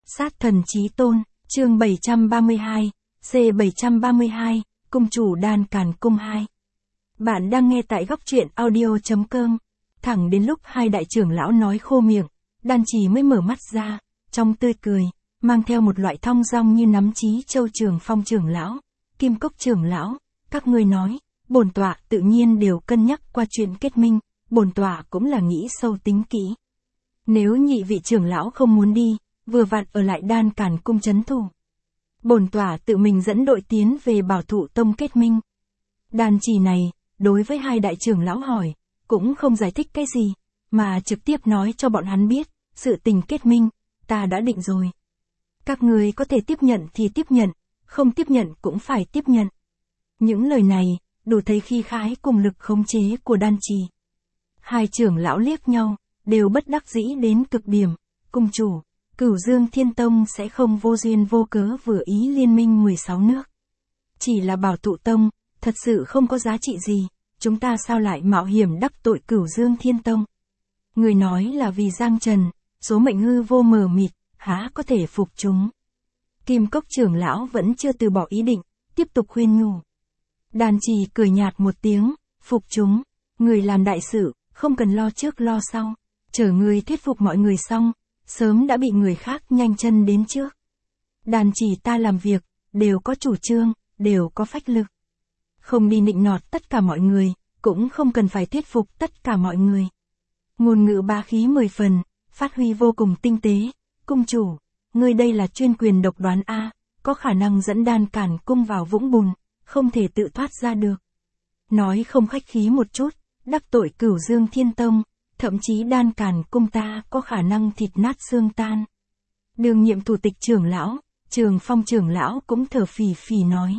Sát thần chí tôn, chương 732, C732, Cung chủ Đan Càn Cung 2. Bạn đang nghe tại góc truyện audio.com. Thẳng đến lúc hai đại trưởng lão nói khô miệng, Đan Trì mới mở mắt ra, trong tươi cười, mang theo một loại thong dong như nắm Chí Châu Trường Phong trưởng lão, Kim Cốc trưởng lão, các ngươi nói, bổn tọa tự nhiên đều cân nhắc qua chuyện kết minh, bổn tọa cũng là nghĩ sâu tính kỹ. Nếu nhị vị trưởng lão không muốn đi, vừa vặn ở lại Đan Càn Cung trấn thủ. Bổn tọa tự mình dẫn đội tiến về Bảo Thụ Tông kết minh. Đan Trì này, đối với hai đại trưởng lão hỏi, cũng không giải thích cái gì, mà trực tiếp nói cho bọn hắn biết, sự tình kết minh, ta đã định rồi. Các người có thể tiếp nhận thì tiếp nhận, không tiếp nhận cũng phải tiếp nhận. Những lời này, đủ thấy khí khái cùng lực khống chế của Đan Trì. Hai trưởng lão liếc nhau, đều bất đắc dĩ đến cực điểm, cung chủ, Cửu Dương Thiên Tông sẽ không vô duyên vô cớ vừa ý liên minh 16 nước. Chỉ là Bảo Thụ Tông, thật sự không có giá trị gì, chúng ta sao lại mạo hiểm đắc tội Cửu Dương Thiên Tông. Người nói là vì Giang Trần, số mệnh hư vô mờ mịt, há có thể phục chúng. Kim Cốc trưởng lão vẫn chưa từ bỏ ý định, tiếp tục khuyên nhủ. Đan Trì cười nhạt một tiếng, phục chúng, người làm đại sự, không cần lo trước lo sau, chờ người thuyết phục mọi người xong, sớm đã bị người khác nhanh chân đến trước. Đan Trì ta làm việc, đều có chủ trương, đều có phách lực. Không đi nịnh nọt tất cả mọi người, cũng không cần phải thuyết phục tất cả mọi người. Ngôn ngữ bá khí 10 phần, phát huy vô cùng tinh tế. Cung chủ, ngươi đây là chuyên quyền độc đoán a, có khả năng dẫn Đan Càn Cung vào vũng bùn, không thể tự thoát ra được. Nói không khách khí một chút, đắc tội Cửu Dương Thiên Tông, thậm chí Đan Càn Cung ta có khả năng thịt nát xương tan. Đương nhiệm thủ tịch trưởng lão, Trường Phong trưởng lão cũng thở phì phì nói.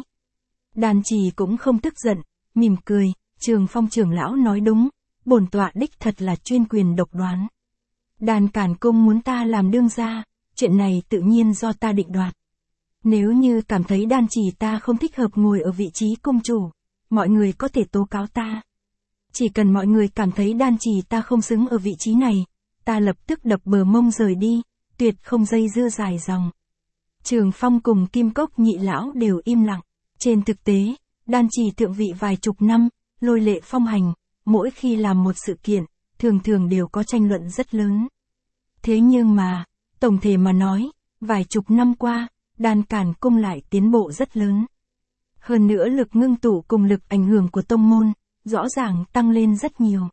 Đan Trì cũng không tức giận, mỉm cười, Trường Phong trưởng lão nói đúng, bổn tọa đích thật là chuyên quyền độc đoán. Đan Càn Cung muốn ta làm đương gia, chuyện này tự nhiên do ta định đoạt. Nếu như cảm thấy Đan Trì ta không thích hợp ngồi ở vị trí cung chủ, mọi người có thể tố cáo ta. Chỉ cần mọi người cảm thấy Đan Trì ta không xứng ở vị trí này, ta lập tức đập bờ mông rời đi, tuyệt không dây dưa dài dòng. Trường Phong cùng Kim Cốc nhị lão đều im lặng. Trên thực tế, Đan Trì thượng vị vài chục năm, lôi lệ phong hành, mỗi khi làm một sự kiện, thường thường đều có tranh luận rất lớn. Thế nhưng mà, tổng thể mà nói, vài chục năm qua, Đan Càn Cung lại tiến bộ rất lớn. Hơn nữa lực ngưng tụ cùng lực ảnh hưởng của tông môn, rõ ràng tăng lên rất nhiều.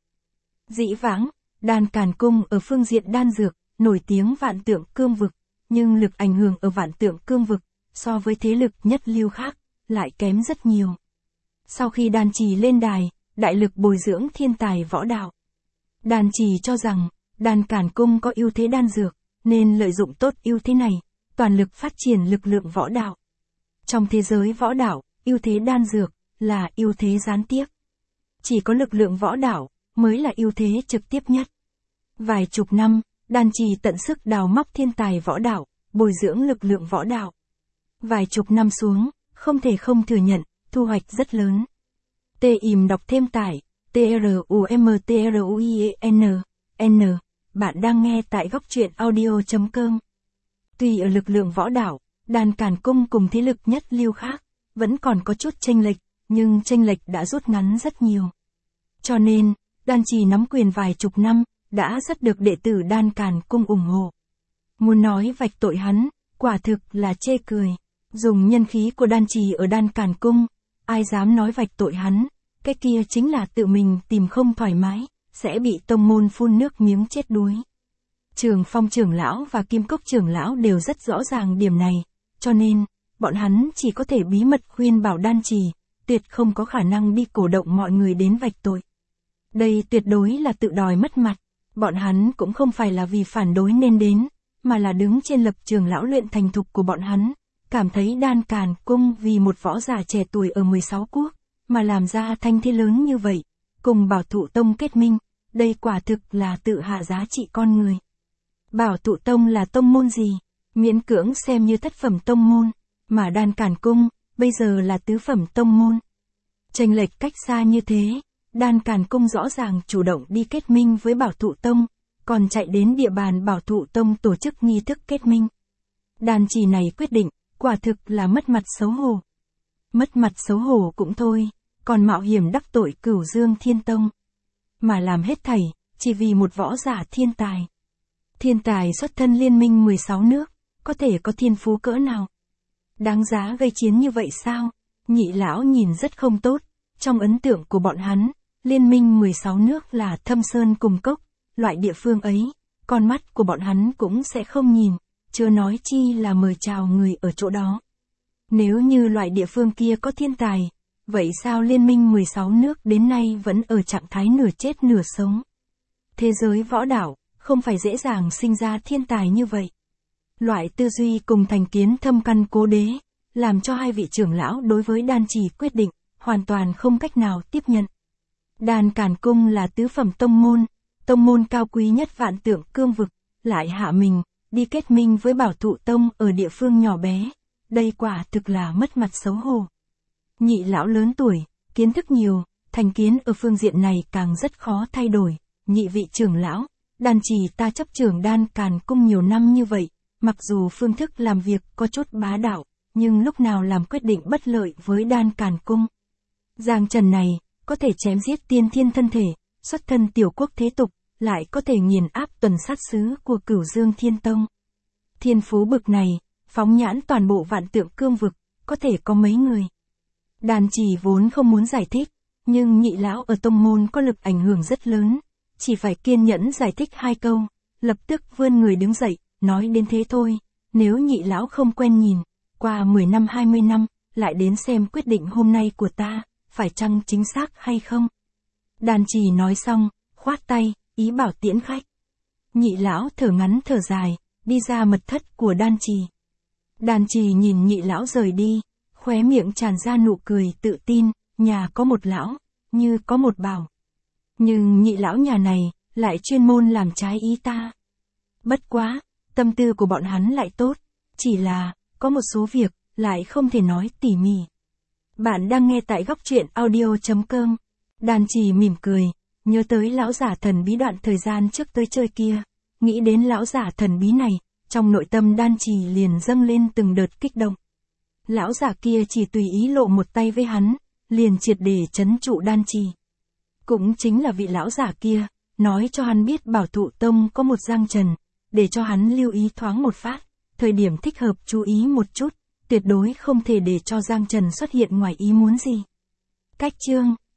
Dĩ vãng, Đan Càn Cung ở phương diện đan dược, nổi tiếng Vạn Tượng Cương Vực, nhưng lực ảnh hưởng ở Vạn Tượng Cương Vực, so với thế lực nhất lưu khác, lại kém rất nhiều. Sau khi Đan Trì lên đài, đại lực bồi dưỡng thiên tài võ đạo. Đan Trì cho rằng, Đan Càn Cung có ưu thế đan dược, nên lợi dụng tốt ưu thế này, toàn lực phát triển lực lượng võ đạo. Trong thế giới võ đạo, ưu thế đan dược, là ưu thế gián tiếp. Chỉ có lực lượng võ đạo, mới là ưu thế trực tiếp nhất. Vài chục năm, Đan Trì tận sức đào móc thiên tài võ đạo, bồi dưỡng lực lượng võ đạo. Vài chục năm xuống, không thể không thừa nhận, thu hoạch rất lớn. Im đọc thêm tải, TRUMTRUIEN, bạn đang nghe tại góc truyện audio.com. Tuy ở lực lượng võ đạo, Đan Càn Cung cùng thế lực nhất lưu khác, vẫn còn có chút chênh lệch, nhưng chênh lệch đã rút ngắn rất nhiều. Cho nên, Đan Trì nắm quyền vài chục năm, đã rất được đệ tử Đan Càn Cung ủng hộ. Muốn nói vạch tội hắn, quả thực là chê cười. Dùng nhân khí của Đan Trì ở Đan Càn Cung, ai dám nói vạch tội hắn, cái kia chính là tự mình tìm không thoải mái, sẽ bị tông môn phun nước miếng chết đuối. Trường Phong trưởng lão và Kim Cốc trưởng lão đều rất rõ ràng điểm này, cho nên, bọn hắn chỉ có thể bí mật khuyên bảo Đan Trì, tuyệt không có khả năng đi cổ động mọi người đến vạch tội. Đây tuyệt đối là tự đòi mất mặt, bọn hắn cũng không phải là vì phản đối nên đến, mà là đứng trên lập trường lão luyện thành thục của bọn hắn. Cảm thấy Đan Càn Cung vì một võ giả trẻ tuổi ở 16 quốc, mà làm ra thanh thế lớn như vậy, cùng Bảo Thụ Tông kết minh, đây quả thực là tự hạ giá trị con người. Bảo Thụ Tông là tông môn gì? Miễn cưỡng xem như thất phẩm tông môn, mà Đan Càn Cung, bây giờ là tứ phẩm tông môn. Chênh lệch cách xa như thế, Đan Càn Cung rõ ràng chủ động đi kết minh với Bảo Thụ Tông, còn chạy đến địa bàn Bảo Thụ Tông tổ chức nghi thức kết minh. Đàn trì này quyết định, quả thực là mất mặt xấu hổ. Mất mặt xấu hổ cũng thôi, còn mạo hiểm đắc tội Cửu Dương Thiên Tông. Mà làm hết thảy, chỉ vì một võ giả thiên tài. Thiên tài xuất thân liên minh 16 nước, có thể có thiên phú cỡ nào? Đáng giá gây chiến như vậy sao? Nhị lão nhìn rất không tốt, trong ấn tượng của bọn hắn, liên minh 16 nước là thâm sơn cùng cốc, loại địa phương ấy, con mắt của bọn hắn cũng sẽ không nhìn, chưa nói chi là mời chào người ở chỗ đó. Nếu như loại địa phương kia có thiên tài, vậy sao liên minh 16 nước đến nay vẫn ở trạng thái nửa chết nửa sống? Thế giới võ đạo, không phải dễ dàng sinh ra thiên tài như vậy. Loại tư duy cùng thành kiến thâm căn cố đế, làm cho hai vị trưởng lão đối với đan trì quyết định, hoàn toàn không cách nào tiếp nhận. Đan Càn Cung là tứ phẩm tông môn cao quý nhất Vạn Tượng Cương vực, lại hạ mình, đi kết minh với Bảo Thụ Tông ở địa phương nhỏ bé. Đây quả thực là mất mặt xấu hổ. Nhị lão lớn tuổi, kiến thức nhiều, thành kiến ở phương diện này càng rất khó thay đổi. Nhị vị trưởng lão, đan trì ta chấp trưởng Đan Càn Cung nhiều năm như vậy, mặc dù phương thức làm việc có chút bá đạo, nhưng lúc nào làm quyết định bất lợi với Đan Càn Cung. Giang Trần này, có thể chém giết tiên thiên thân thể, xuất thân tiểu quốc thế tục, lại có thể nghiền áp tuần sát sứ của Cửu Dương Thiên Tông. Thiên phú bực này, phóng nhãn toàn bộ Vạn Tượng Cương vực, có thể có mấy người. Đan trì vốn không muốn giải thích, nhưng nhị lão ở tông môn có lực ảnh hưởng rất lớn, chỉ phải kiên nhẫn giải thích 2 câu, lập tức vươn người đứng dậy, nói đến thế thôi, nếu nhị lão không quen nhìn, qua 10 năm 20 năm, lại đến xem quyết định hôm nay của ta, phải chăng chính xác hay không. Đan trì nói xong, khoát tay, ý bảo tiễn khách. Nhị lão thở ngắn thở dài, đi ra mật thất của đan trì. Đan trì nhìn nhị lão rời đi, khóe miệng tràn ra nụ cười tự tin, nhà có một lão, như có một bảo. Nhưng nhị lão nhà này, lại chuyên môn làm trái ý ta. Bất quá, tâm tư của bọn hắn lại tốt, chỉ là, có một số việc, lại không thể nói tỉ mỉ. Bạn đang nghe tại góc truyện audio.com. Đan trì mỉm cười, nhớ tới lão giả thần bí đoạn thời gian trước tới chơi kia. Nghĩ đến lão giả thần bí này, trong nội tâm đan trì liền dâng lên từng đợt kích động. Lão giả kia chỉ tùy ý lộ một tay với hắn, liền triệt để trấn trụ đan trì. Cũng chính là vị lão giả kia, nói cho hắn biết Bảo Thụ Tông có một Giang Trần, để cho hắn lưu ý thoáng một phát, thời điểm thích hợp chú ý một chút, tuyệt đối không thể để cho Giang Trần xuất hiện ngoài ý muốn gì. Cách chương